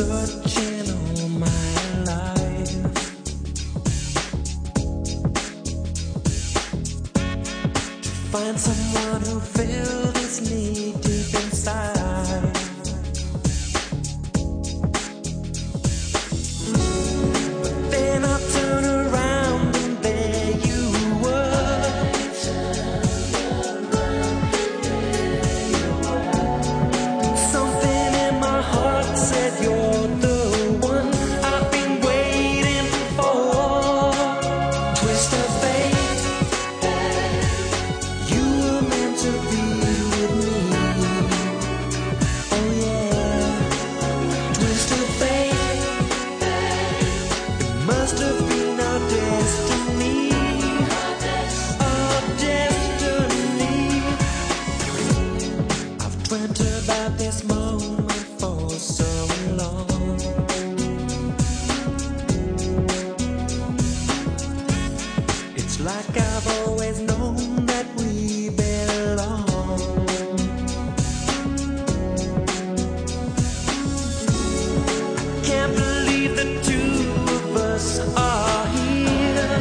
searching all my life. Find someone who filled this need deep inside. But then I turn around and there you were. Something in my heart said you're the one I've been waiting for. Twist of fate, you were meant to be with me. Oh yeah, twist of fate, it must have been our destiny. Our destiny. I've dreamt about this moment for so long. It's like I've always known that we belong. Can't believe the two of us are here.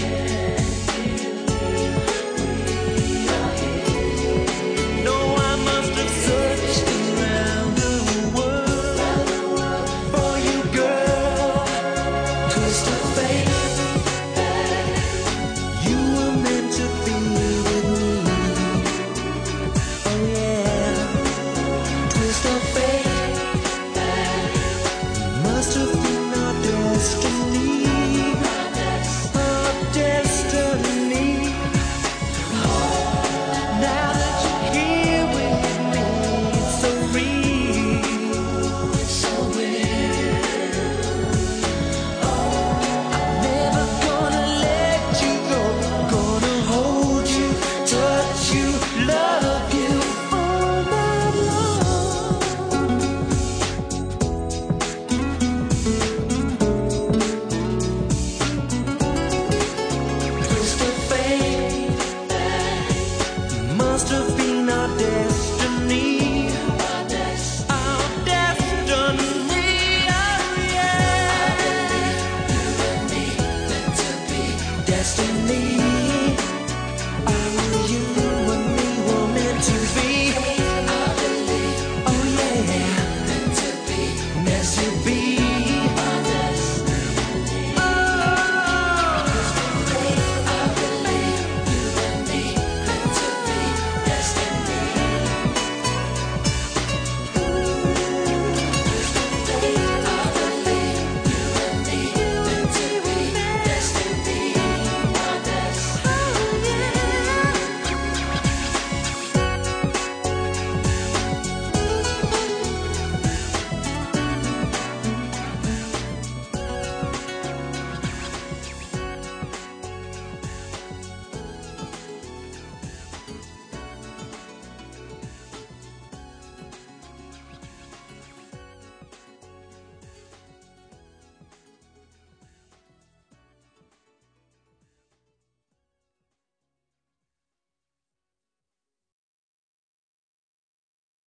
No, I must have searched around the world for you, girl. Twist of fate, you were meant to be with me. Oh yeah, twist of fate, must have been our destiny. Our destiny. Now that you're here with me, it's so real, it's so real. I'm never gonna let you go. Gonna hold you, touch you, love you all night long. Twist of fate, must have been our destiny. Our destiny, oh yeah. Destiny.